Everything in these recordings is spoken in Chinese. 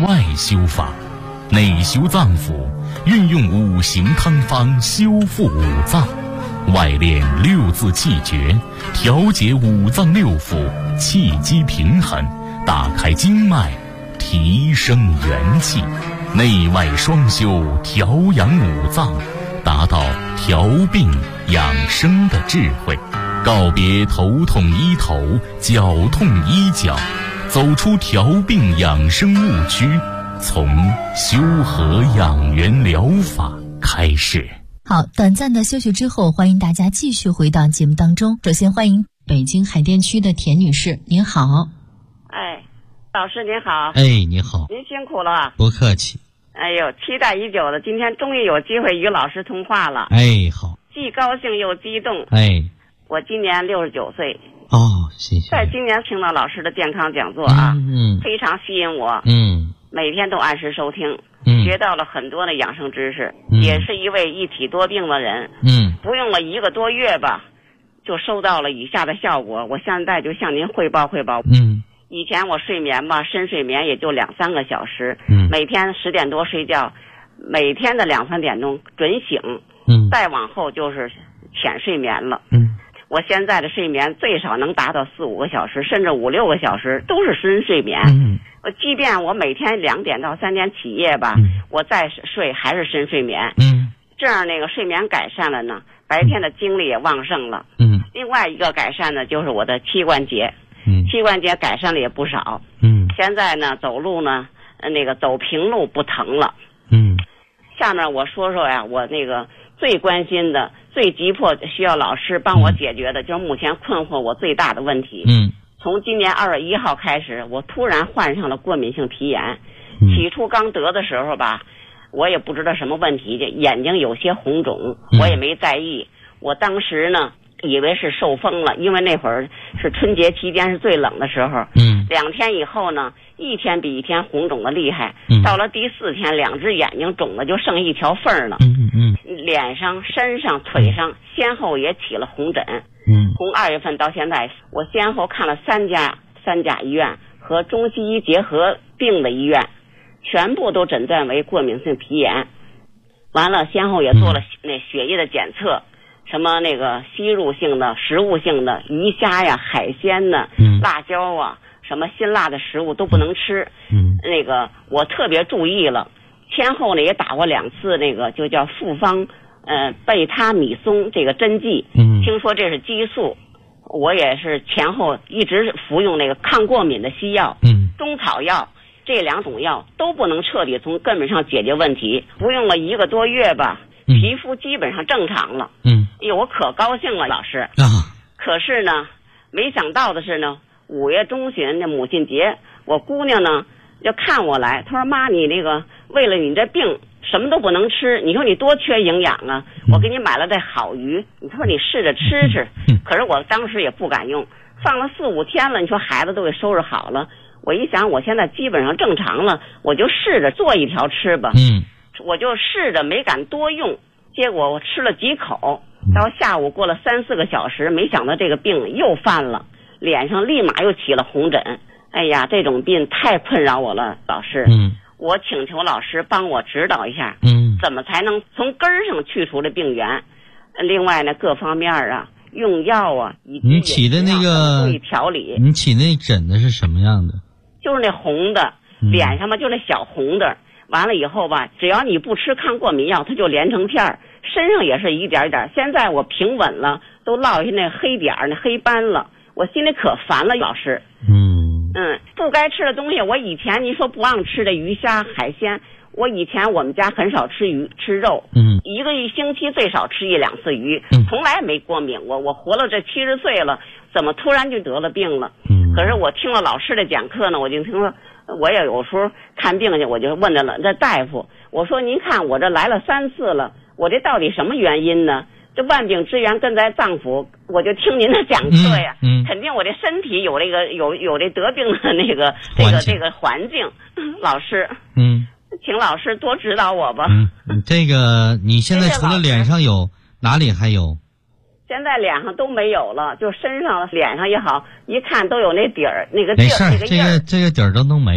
外修法，内修脏腑，运用五行汤方修复五脏，外练六字气诀，调节五脏六腑，气机平衡，打开经脉，提升元气，内外双修，调养五脏，达到调病养生的智慧，告别头痛医头，脚痛医脚，走出调病养生误区，从修和养元疗法开始。 好，短暂的休息之后，欢迎大家继续回到节目当中。首先欢迎北京海淀区的田女士，您好。 哎，老师您好。 哎，你好。 您辛苦了。 不客气。 哎呦，期待已久的，今天终于有机会与老师通话了。 哎，好。 既高兴又激动。 哎， 我今年69岁。 哦，谢谢。 在今年听到老师的健康讲座啊，非常吸引我。每天都按时收听。学到了很多的养生知识，也是一位一体多病的人。不用了1个多月吧，就收到了以下的效果。我现在就向您汇报汇报。以前我睡眠吧，深睡眠也就2-3个小时。每天10点多睡觉，每天的2-3点钟准醒。再往后就是浅睡眠了。我现在的睡眠最少能达到4-5个小时，甚至5-6个小时都是深睡眠。即便我每天2点到3点起夜吧，我再睡还是深睡眠。这样那个睡眠改善了呢，白天的精力也旺盛了。另外一个改善呢，就是我的膝关节。膝关节改善了也不少。现在呢走路呢，那个走平路不疼了。下面我说说呀，我那个最关心的、最急迫需要老师帮我解决的，就是目前困惑我最大的问题。从今年2月1号开始，我突然患上了过敏性皮炎。起初刚得的时候吧，我也不知道什么问题，眼睛有些红肿，我也没在意。我当时呢以为是受风了，因为那会儿是春节期间是最冷的时候。2天以后呢，一天比一天红肿的厉害。到了第4天，2只眼睛肿的就剩一条缝了。脸上、身上、腿上先后也起了红疹。从2月份到现在，我先后看了3家医院和中西医结合并的医院，全部都诊断为过敏性皮炎。完了，先后也做了那血液的检测，什么那个吸入性的、食物性的鱼虾呀、海鲜呢、辣椒啊，什么辛辣的食物都不能吃。那个我特别注意了，先后呢也打过2次那个就叫复方贝他米松这个针剂。听说这是激素，我也是前后一直服用那个抗过敏的西药。中草药这2种药都不能彻底从根本上解决问题。服用了1个多月吧，皮肤基本上正常了。哎呦，我可高兴了，老师。可是呢，没想到的是呢，5月中旬那母亲节，我姑娘呢要看我来，她说妈，你那个为了你这病什么都不能吃，你说你多缺营养啊，我给你买了这好鱼，你说你试着吃吃。可是我当时也不敢用，放了4-5天了，你说孩子都给收拾好了，我一想我现在基本上正常了，我就试着做一条吃吧。我就试着没敢多用，结果我吃了几口，到下午过了3-4个小时，没想到这个病又犯了，脸上立马又起了红疹。哎呀，这种病太困扰我了，老师。我请求老师帮我指导一下，怎么才能从根儿上去除这病源？另外呢，各方面啊，用药啊，以及你起的那个注意调理。 你起那疹子是什么样的？ 就是那红的，脸上嘛就那小红的。完了以后吧，只要你不吃抗过敏药，它就连成片儿，身上也是一点点。现在我平稳了，都落下那黑点儿、那黑斑了，我心里可烦了，老师。不该吃的东西，我以前您说不让吃的鱼虾海鲜，我以前我们家很少吃鱼吃肉。一个星期最少吃1-2次鱼，从来没过敏。我活了这70岁了，怎么突然就得了病了？可是我听了老师的讲课呢，我就听说，我也有时候看病去，我就问这大夫，我说您看我这来了3次了，我这到底什么原因呢？这万病之源根在脏腑，我就听您的讲课呀，肯定我这身体有这个有这得病的那个这个环境。老师，请老师多指导我吧。 这个你现在除了脸上有，哪里还有？ 现在脸上都没有了，就身上、脸上也好，一看都有那底儿，那个地儿， 没事，这个底儿都能没。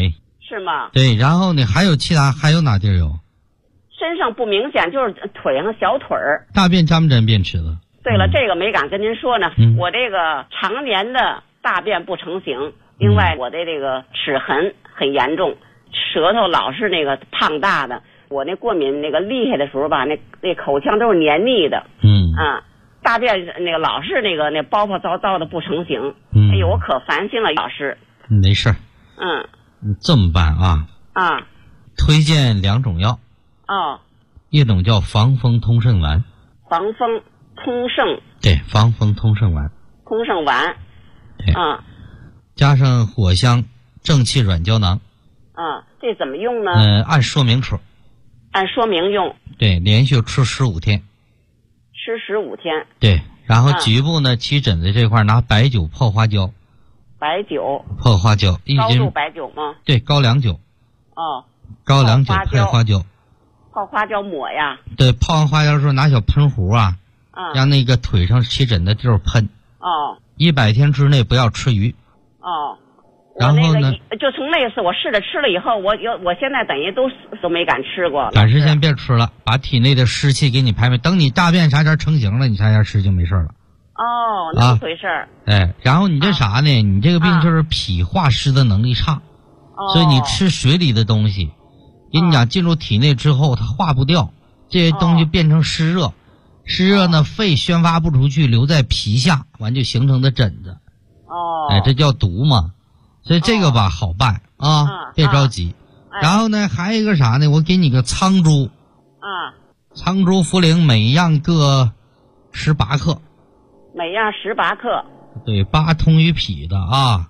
是吗？ 对，然后你还有哪地儿有？ 身上不明显，就是腿上小腿儿。 大便沾不沾便池子？ 对了，这个没敢跟您说呢。我这个常年的大便不成形，另外我的这个齿痕很严重，舌头老是那个胖大的。我那过敏那个厉害的时候吧，那口腔都是黏腻的。大便那个老是那包包糟糟的不成形。哎呦，我可烦心了，老师。 没事儿。你这么办啊？推荐2种药。一种叫防风通肾丸。 防风通肾。 对，防风通肾丸。 通肾丸。 对。加上藿香正气软胶囊。 这怎么用呢？ 按说明吃。 按说明用。 对，连续吃15天。 吃15天。 对，然后局部呢，起疹子这块拿白酒泡花椒。 白酒。 泡花椒高度白酒吗？ 对，高粱酒。高粱酒配花椒。 泡花椒抹呀？ 对，泡完花椒之后拿小喷壶让那个腿上起疹的地儿喷。100天之内不要吃鱼。然后呢？ 就从那次我试着吃了以后，我现在等于都没敢吃过了。 短时间别吃了，把体内的湿气给你排排。等你大便啥前成型了，你啥前吃就没事了。 那么回事儿。 然后你这啥呢？你这个病就是脾化湿的能力差，所以你吃水里的东西，跟你讲进入体内之后它化不掉，这些东西变成湿热，湿热呢肺宣发不出去，留在皮下，完就形成的疹子。这叫毒嘛。所以这个吧好办别着急。然后呢还有一个啥呢？我给你个苍珠。苍珠茯苓每样各18克。 每样18克。 对，8通于脾的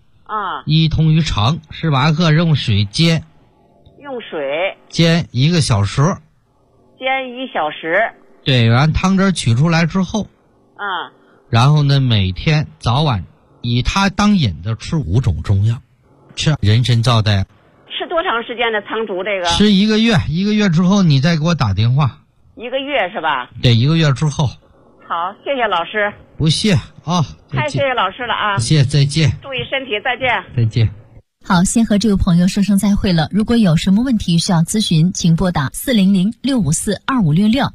1通于肠，18克用水煎。 用水煎1个小时。 煎1小时。 对，然后汤汁取出来之后然后呢每天早晚以它当引的吃5种中药，吃人参皂苷。 吃多长时间的苍竹这个？ 吃1个月，1个月之后你再给我打电话。 1个月是吧？ 对，1个月之后。 好，谢谢老师。 不谢太谢谢老师了啊！ 谢谢，再见。 注意身体，再见。 再见。 好，先和这位朋友说声再会了。如果有什么问题需要咨询，请拨打400-654-2566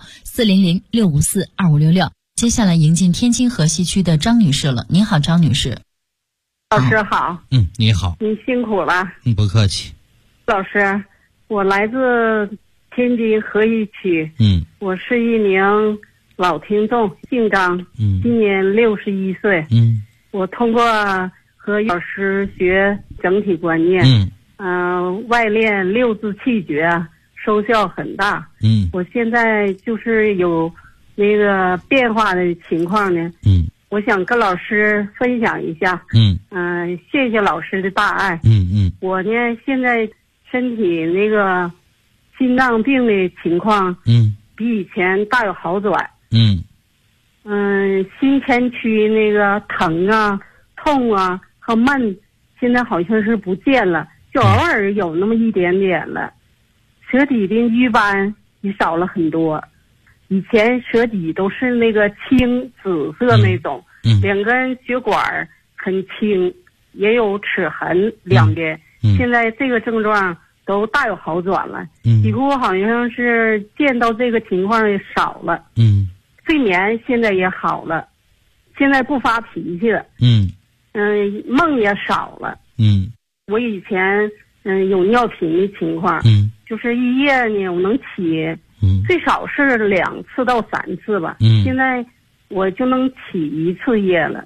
400-654-2566。接下来迎进天津河西区的张女士了。您好，张女士。 老师好。 你好。 您辛苦了。 不客气。 老师，我来自天津河西区。我是一名老听众，姓张，今年61岁。我通过和老师学整体观念，外练6字气诀，收效很大。我现在就是有那个变化的情况呢。我想跟老师分享一下。谢谢老师的大爱。我呢现在身体那个心脏病的情况，比以前大有好转。心前区那个疼痛和闷，现在好像是不见了，就偶尔有那么一点点了。舌底的瘀斑也少了很多，以前舌底都是那个青紫色那种，2根血管很轻，也有齿痕2边，现在这个症状都大有好转了，几乎好像是见到这个情况也少了。睡眠现在也好了，现在不发脾气了。梦也少了。我以前有尿频的情况，就是一夜呢我能起最少是2次到3次吧。现在我就能起1次夜了。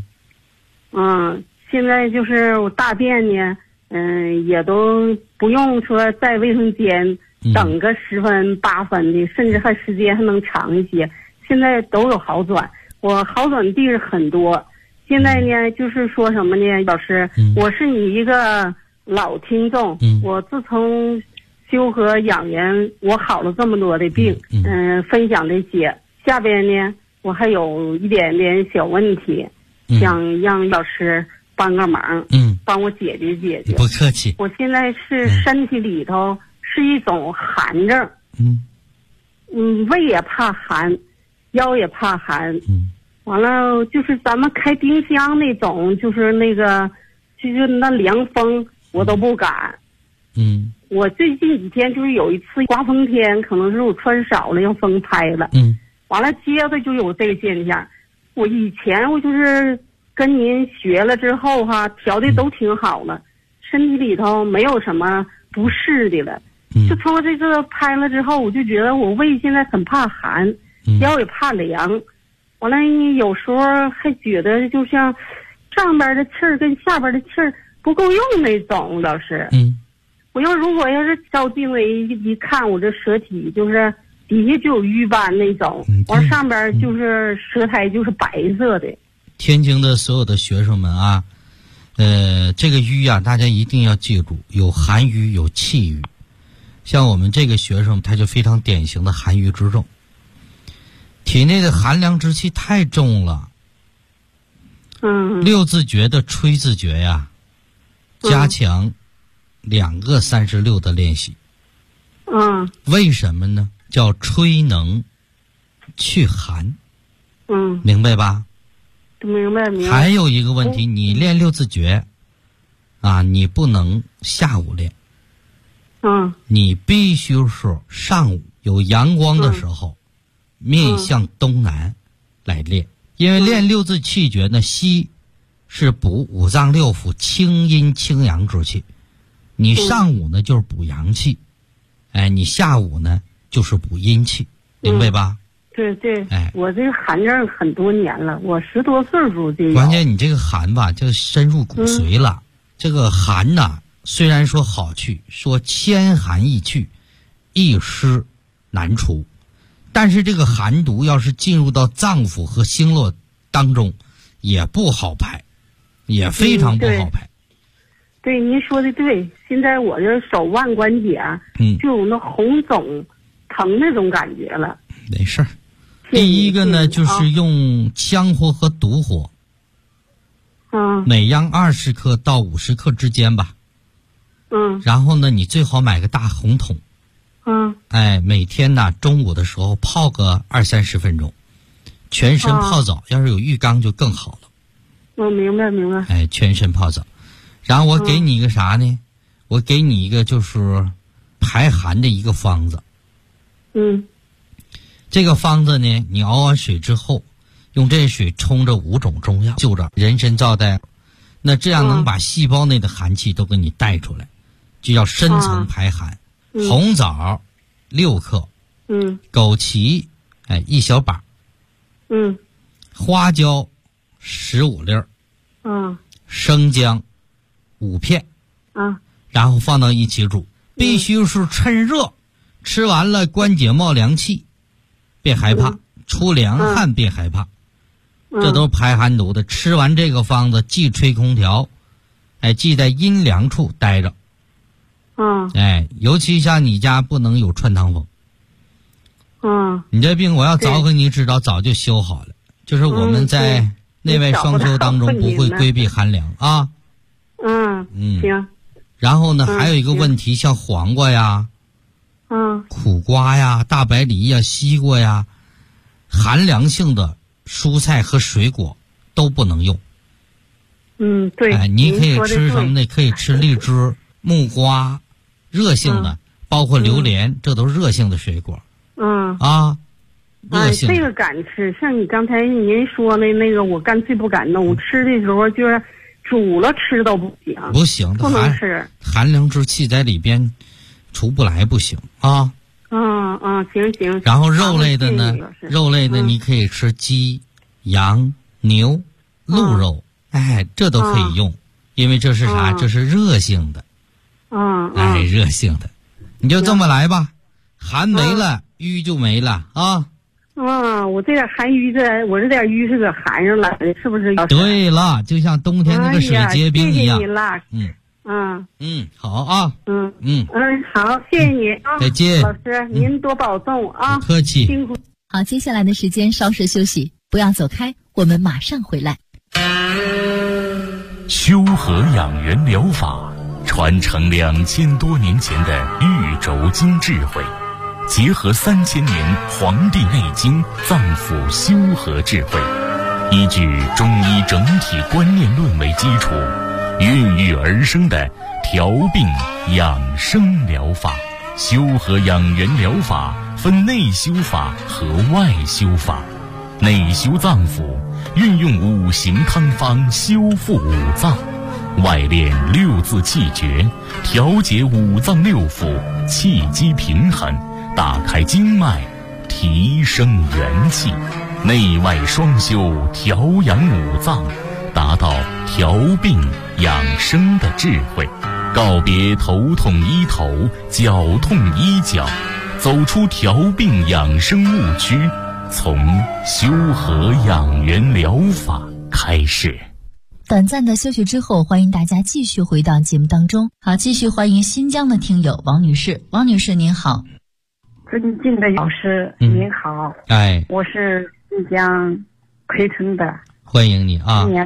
现在就是我大便呢也都不用说在卫生间等个10分8分的，甚至还时间还能长一些，现在都有好转。我好转地儿很多。现在呢就是说什么呢，老师，我是你一个老听众，我自从修和养元，我好了这么多的病，分享这些。下边呢我还有一点点小问题，想让老师帮个忙，帮我解决解决。 不客气。 我现在是身体里头是一种寒症，胃也怕寒，腰也怕寒，完了就是咱们开冰箱那种，就是那个就是那凉风我都不敢， 我最近几天就是有一次刮风天，可能是我穿少了，让风拍了。完了接着就有这个现象。我以前我就是跟您学了之后哈，调的都挺好了，身体里头没有什么不适的了。就通过这次拍了之后，我就觉得我胃现在很怕寒，腰也怕凉。完了有时候还觉得就像上边的气儿跟下边的气儿不够用那种，老师。我如果要是照镜子一看，我这舌体就是底下就有瘀斑那种，完上边就是舌苔就是白色的。 天津的所有的学生们啊，这个瘀啊，大家一定要记住，有寒瘀有气瘀。像我们这个学生，他就非常典型的寒瘀之症，体内的寒凉之气太重了。六字诀的吹字诀呀，加强2个36的练习。为什么呢？叫吹能去寒。明白吧？ 明白。 还有一个问题，你练六字诀啊，你不能下午练。你必须是上午有阳光的时候，面向东南来练。因为练六字气诀呢，西是补五脏六腑清阴清阳之气，你上午呢就是补阳气，你下午呢就是补阴气，明白吧？ 对，我这个寒症很多年了，我10多岁时候就有。 关键你这个寒吧，就深入骨髓了。这个寒呐，虽然说好去，说千寒易去，一湿难除，但是这个寒毒要是进入到脏腑和经络当中，也不好排，也非常不好排。 对，您说的对。现在我这手腕关节啊，就有那红肿疼那种感觉了。 没事儿。第一个呢，就是用羌活和独活，每样20克到50克之间吧。然后呢，你最好买个大红桶。每天呢中午的时候泡个20-30分钟，全身泡澡，要是有浴缸就更好了。 明白。 全身泡澡。然后我给你一个啥呢？我给你一个就是排寒的一个方子。这个方子呢，你熬完水之后，用这水冲着5种中药，就着人参皂带，那这样能把细胞内的寒气都给你带出来，就叫深层排寒。红枣6克，枸杞1小把，花椒15粒，生姜5片，然后放到一起煮，必须是趁热，吃完了关节冒凉气，别害怕，出凉汗别害怕，这都是排寒毒的。吃完这个方子，忌吹空调，忌在阴凉处待着。尤其像你家不能有穿堂风。你这病我要早给你知道，早就修好了。就是我们在内外双修当中不会规避寒凉啊。 行。 然后呢，还有一个问题，像黄瓜呀、苦瓜呀、大白梨呀、西瓜呀，寒凉性的蔬菜和水果都不能用。 对。 你可以吃什么呢？可以吃荔枝、木瓜，热性的，包括榴莲，这都是热性的水果。热性的。 这个敢吃，像你刚才您说的那个，我干脆不敢弄。我吃的时候就是煮了吃都不行。 不行， 不能吃。 寒凉之气在里边出不来，不行啊。 行。 然后肉类的呢，你可以吃鸡、羊、牛、鹿肉，这都可以用，因为这是啥？这是热性的。热性的，你就这么来吧。寒没了，瘀就没了啊。 我这点寒瘀我这点瘀是搁寒上来的，是不是？ 对了，就像冬天那个水结冰一样。 谢谢你了。 好啊。 好，谢谢你啊。 再见， 老师，您多保重啊。 不客气。 辛苦。 好，接下来的时间稍事休息，不要走开，我们马上回来。 修和养元疗法传承2000多年前的玉轴经智慧，结合3000年《黄帝内经》脏腑修和智慧，依据中医整体观念论为基础， 孕育而生的调病养生疗法。修和养元疗法分内修法和外修法。内修脏腑，运用五行汤方修复五脏；外练六字气诀，调节五脏六腑，气机平衡，打开经脉，提升元气。内外双修，调养五脏，达到调病养生的智慧。告别头痛医头，脚痛医脚，走出调病养生误区，从修和养元疗法开始。 短暂的休息之后，欢迎大家继续回到节目当中。好，继续欢迎新疆的听友王女士。王女士您好。 尊敬的老师您好。 哎， 我是新疆奎城的。 欢迎你啊。 今年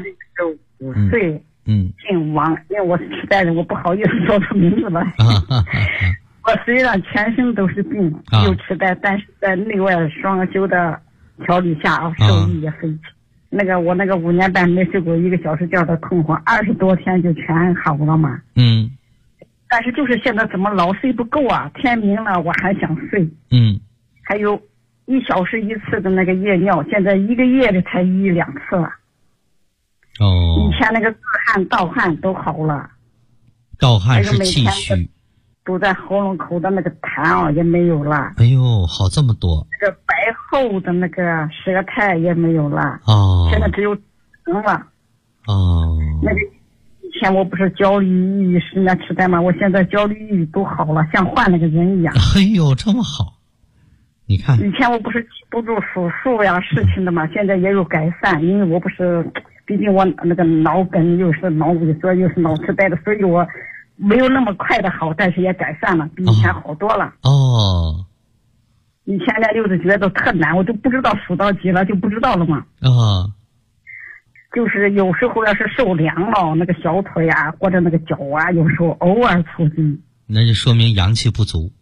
65岁。姓王，因为我是痴呆人，我不好意思说出名字来。我虽然全身都是病，有痴呆，但是在内外双修的调理下受益也匪浅。我5年半没睡过1个小时觉的痛苦，20多天就全好了嘛。但是就是现在怎么老睡不够啊？天明了我还想睡。还有1小时1次的那个夜尿，现在1个月的才1、2次了。以前那个自汗、盗汗都好了。 盗汗是气虚， 都在喉咙口的那个痰也没有了。 哎呦，好这么多。 这个白厚的那个舌苔也没有了。现在只有疼了。那个以前我不是焦虑、抑郁、失眠、痴呆吗？我现在焦虑、抑郁都好了，像换了个人一样。 哎呦，这么好。你看， 以前我不是记不住数数呀事情的嘛，现在也有改善，因为我不是，毕竟我那个脑梗又是脑萎缩又是脑痴呆的，所以我没有那么快的好，但是也改善了，比以前好多了。以前连6字诀都特难，我就不知道数到几了，就不知道了嘛。就是有时候要是受凉了，那个小腿啊或者那个脚啊，有时候偶尔抽筋， 那就说明阳气不足。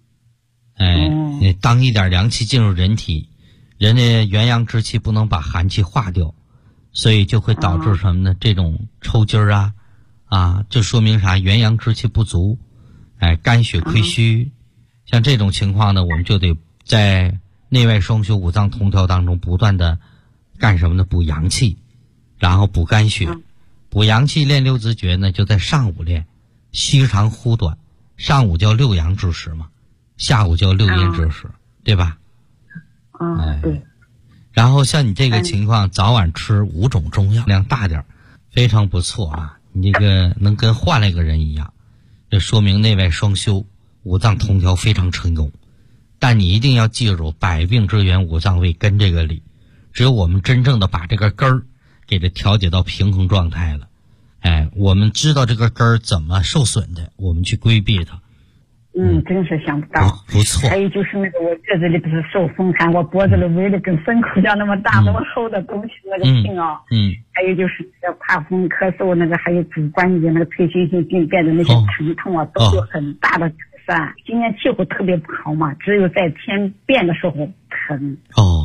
当一点凉气进入人体，人的元阳之气不能把寒气化掉，所以就会导致什么呢？这种抽筋儿就说明啥？元阳之气不足，肝血亏虚。像这种情况呢，我们就得在内外双修五脏同调当中不断的干什么呢？补阳气，然后补肝血。补阳气练6字诀呢，就在上午练，虚长呼短，上午叫6阳之时嘛，下午叫6阴之时，对吧？对。然后像你这个情况，早晚吃5种中药，量大点，非常不错啊！你这个能跟换了一个人一样，这说明内外双修、五脏同调非常成功。但你一定要记住，百病之源五脏为根这个理，只有我们真正的把这个根儿给它调节到平衡状态了，我们知道这个根儿怎么受损的，我们去规避它。 真是想不到。 不错。还有就是那个我月子里不是受风寒，我脖子里围的跟牲口一样那么大那么厚的东西，那个病还有就是那个怕风咳嗽，那个还有主关节那个退行性病变的那些疼痛都有很大的改善。今年气候特别不好嘛，只有在天变的时候疼。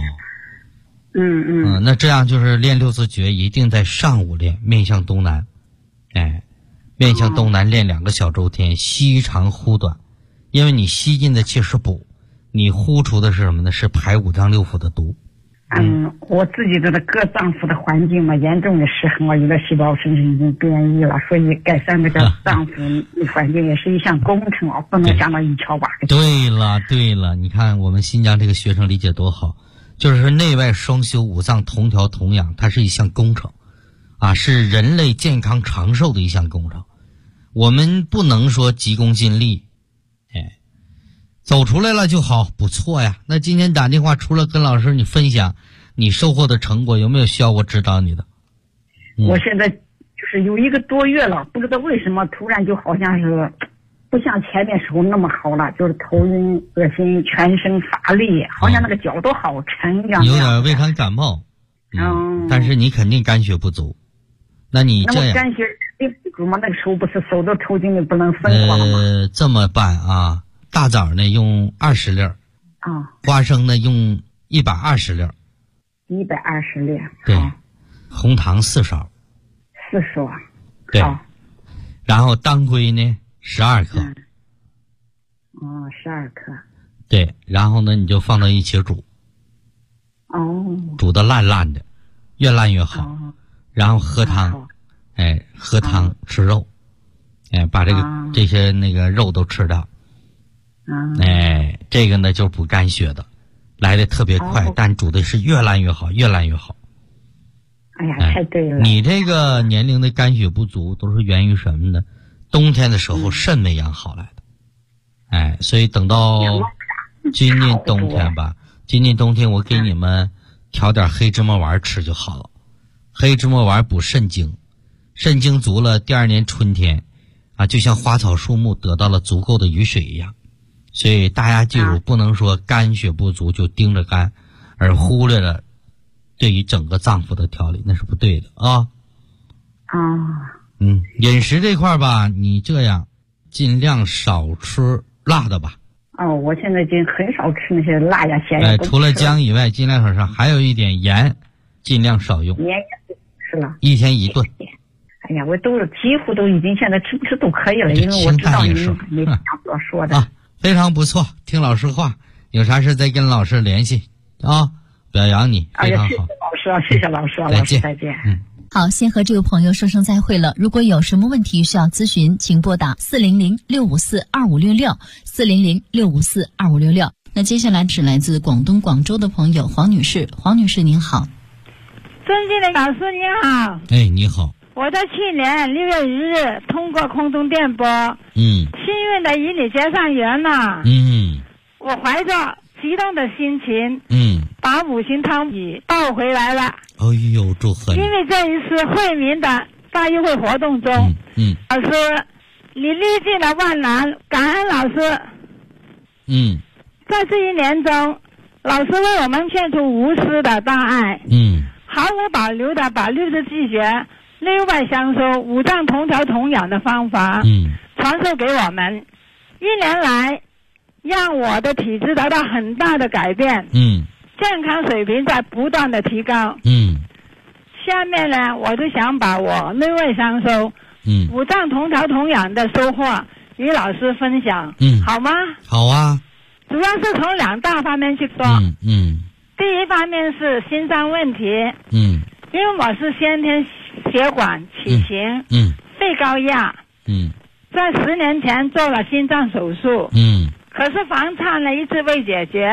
那这样就是练6字诀一定在上午练，面向东南，面向东南练2个小周天，吸长呼短。因为你吸进的气是补，你呼出的是什么呢？是排五脏六腑的毒。 我自己的各脏腑的环境嘛，严重的失衡了，有的细胞甚至已经变异了，所以改善这个脏腑环境也是一项工程不能想到一敲把。 对了，你看我们新疆这个学生理解多好，就是内外双修、五脏同调同养，它是一项工程是人类健康长寿的一项工程。我们不能说急功近利，走出来了就好，不错呀。那今天打电话除了跟老师你分享你收获的成果，有没有需要我指导你的？ 我现在就是有1个多月了，不知道为什么突然就好像是不像前面时候那么好了，就是头晕、恶心、全身乏力，好像那个脚都好沉一样。 有点胃寒感冒。但是你肯定肝血不足。那你这样， 肝血不足吗？那个时候不是手都抽筋的不能分化吗？ 这么办大枣呢用20粒花生呢用120粒 ，120粒。 对，红糖4勺。 4勺。 对， 然后当归呢12克。 12克。 对，然后呢你就放到一起煮。煮得烂烂的，越烂越好。然后喝汤，喝汤吃肉，把这些那个肉都吃掉。这个呢就补肝血的，来的特别快，但煮的是越烂越好，越烂越好。 哎呀，太对了！ 你这个年龄的肝血不足都是源于什么呢？冬天的时候肾没养好来的。所以等到今年冬天吧，今年冬天我给你们调点黑芝麻丸吃就好了。黑芝麻丸补肾精，肾精足了，第二年春天就像花草树木得到了足够的雨水一样。所以大家记住，不能说肝血不足就盯着肝，而忽略了对于整个脏腑的调理，那是不对的啊。饮食这块吧，你这样尽量少吃辣的吧。 我现在已经很少吃那些辣呀咸呀。 除了姜以外，尽量少吃，还有一点盐，尽量少用。 盐也是了。 一天1顿。 哎呀，我几乎都已经现在吃不吃都可以了，因为我知道你没想所说的。 非常不错，听老师话，有啥事再跟老师联系啊，表扬你，非常好。 谢谢老师，老师再见。 好，先和这位朋友说声再会了。如果有什么问题需要咨询，请拨打400-654-2566，400-654-2566。那接下来是来自广东广州的朋友黄女士，黄女士您好。 尊敬的老师您好。 你好。 我在去年6月1日通过空中电波，幸运的与你结上缘了。我怀着激动的心情，把5行汤米抱回来了。 祝贺你！ 因为这一次惠民的大运会活动中，老师，你历尽了万难，感恩老师。在这一年中，老师为我们献出无私的大爱，毫无保留的把六字气血、内外相收、五脏同调同养的方法，传授给我们。1年来，让我的体质得到很大的改变，健康水平在不断的提高。下面呢，我就想把我内外相收、五脏同调同养的收获与老师分享，好吗？ 好啊。 主要是从2大方面去说。第一方面是心脏问题，因为我是先天血管畸形，肺高压，在10年前做了心脏手术，可是房颤呢一直未解决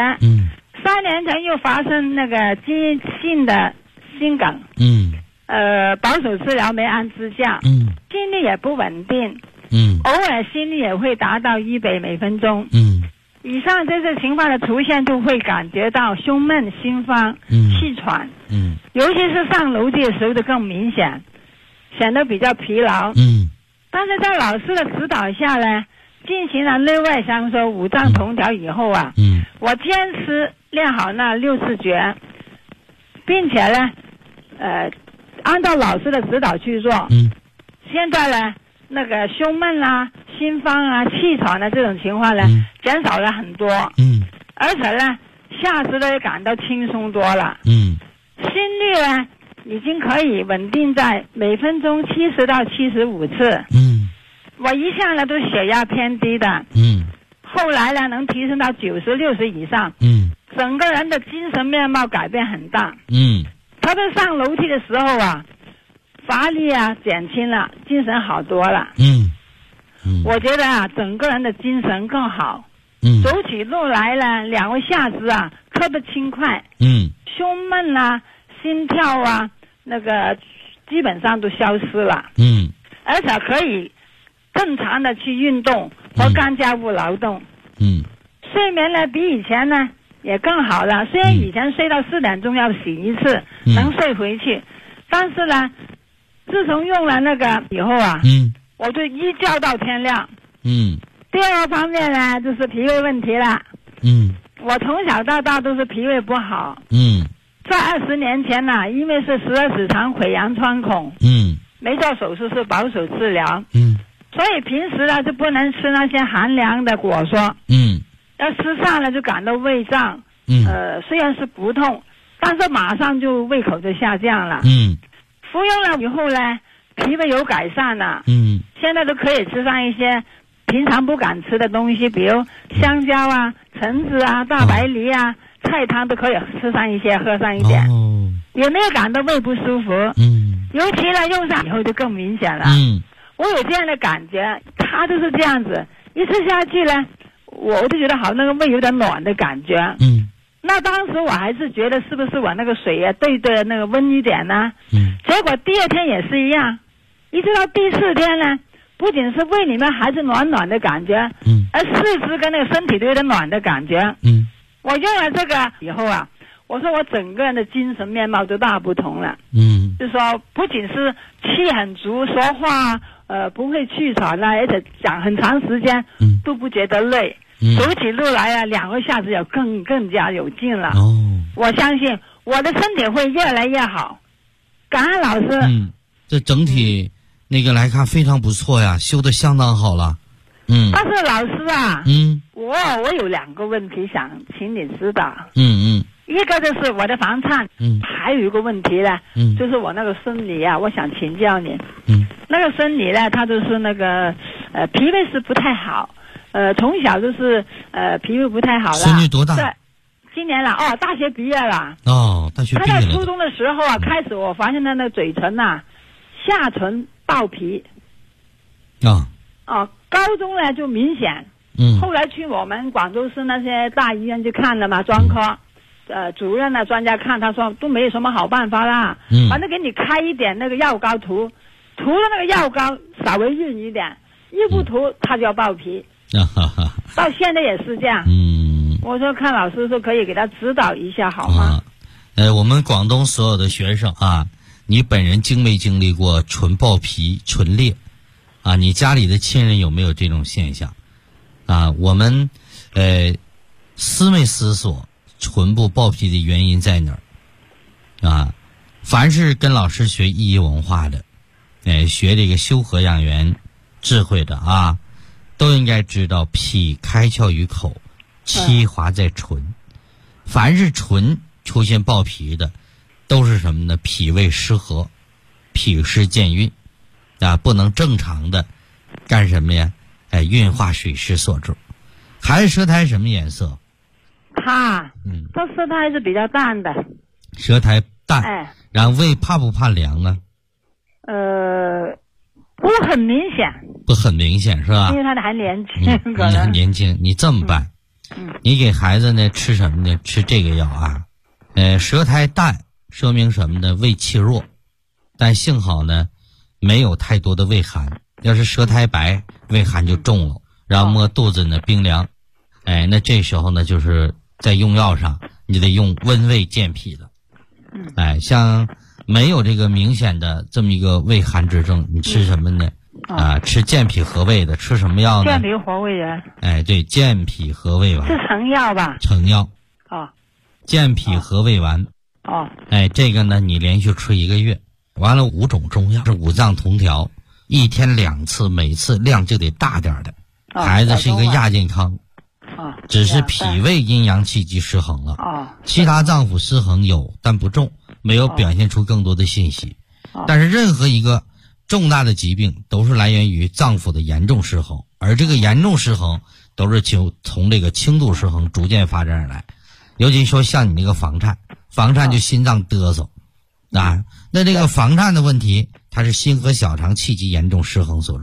，3年前又发生那个基因性的心梗，保守治疗没按支架，心率也不稳定，偶尔心率也会达到100每分钟，以上这些情况的出现，就会感觉到胸闷、心慌、气喘，尤其是上楼梯的时候就更明显，显得比较疲劳。但是在老师的指导下呢，进行了内外相收、五脏同调以后我坚持练好那6字诀，并且呢，按照老师的指导去做。现在呢，那个胸闷心慌气喘这种情况呢，减少了很多。而且呢，下肢呢也感到轻松多了。心率呢已经可以稳定在每分钟70到75次。我一向呢都血压偏低的。后来呢能提升到90、60以上。整个人的精神面貌改变很大。特别上楼梯的时候乏力减轻了，精神好多了。我觉得整个人的精神更好。走起路来呢，2个下肢特别轻快。胸闷心跳那个基本上都消失了。而且可以正常的去运动和干家务劳动。睡眠呢比以前呢也更好了，虽然以前睡到4点钟要醒一次，能睡回去，但是呢自从用了那个以后我就一觉到天亮。第二个方面呢就是脾胃问题了。我从小到大都是脾胃不好。在20年前因为是12指肠溃疡穿孔，没做手术，是保守治疗。所以平时呢就不能吃那些寒凉的果蔬。要吃上了就感到胃胀。虽然是不痛，但是马上就胃口就下降了。服用了以后呢，脾胃有改善了。 现在都可以吃上一些平常不敢吃的东西，比如香蕉啊、橙子啊、大白梨啊，菜汤都可以吃上一些，喝上一点，也没有感到胃不舒服。尤其呢用上以后就更明显了。我有这样的感觉，他就是这样子，一吃下去呢，我就觉得好像那个胃有点暖的感觉。那当时我还是觉得是不是我那个水啊兑的那个温一点呢？结果第二天也是一样，一直到第4天呢，不仅是胃里面还是暖暖的感觉，而四肢跟那个身体都有点暖的感觉。我用了这个以后啊，我说我整个人的精神面貌都大不同了。就是说不仅是气很足，说话不会气喘了，而且讲很长时间都不觉得累。走起路来啊，2个下子也更加有劲了。我相信我的身体会越来越好。感恩老师。 这整体那个来看非常不错呀，修得相当好了。 但是老师啊，我有2个问题想请你指导。一个就是我的房颤，还有一个问题呢，就是我那个生理啊，我想请教你。那个生理呢，它就是那个脾胃是不太好。从小就是脾胃不太好了。 孙女多大？ 对，今年了大学毕业了。 大学毕业了。 他在初中的时候啊，开始我发现他的嘴唇呐，下唇爆皮。高中呢就明显。后来去我们广州市那些大医院去看了嘛，专科。主任呢专家看，他说都没有什么好办法啦。反正给你开一点那个药膏涂了那个药膏稍微润一点，一不涂它就要爆皮。到现在也是这样。我说看老师说可以给他指导一下好吗？ 我们广东所有的学生啊，你本人经没经历过唇爆皮、唇裂啊？你家里的亲人有没有这种现象啊？我们思没思索唇部爆皮的原因在哪儿啊？凡是跟老师学医医文化的，学这个修和养元智慧的啊，都应该知道脾开窍于口，气滑在唇。凡是唇出现爆皮的，都是什么呢？脾胃失和，脾湿健运啊，不能正常的干什么呀？运化水湿所致。还是舌苔什么颜色？ 它舌苔是比较淡的。 舌苔淡。然后胃怕不怕凉啊？ 不很明显。 不很明显是吧？ 因为他还年轻， 你还年轻，你这么办？你给孩子呢吃什么呢？吃这个药啊。舌苔淡说明什么呢？胃气弱，但幸好呢没有太多的胃寒。要是舌苔白，胃寒就重了，然后摸肚子呢冰凉。那这时候呢就是在用药上你得用温胃健脾的。像没有这个明显的这么一个胃寒之症，你吃什么呢？吃健脾和胃的。吃什么药呢？ 健脾和胃丸。 对，健脾和胃丸。 是成药吧？ 成药。健脾和胃丸。这个呢你连续吃1个月，完了5种中药是五脏同调，1天2次，每次量就得大点的。孩子是一个亚健康。只是脾胃阴阳气机失衡了。其他脏腑失衡有，但不重，没有表现出更多的信息。但是任何一个重大的疾病都是来源于脏腑的严重失衡，而这个严重失衡都是从这个轻度失衡逐渐发展而来。尤其说像你那个房颤就心脏嘚瑟啊，那这个房颤的问题它是心和小肠气机严重失衡所致。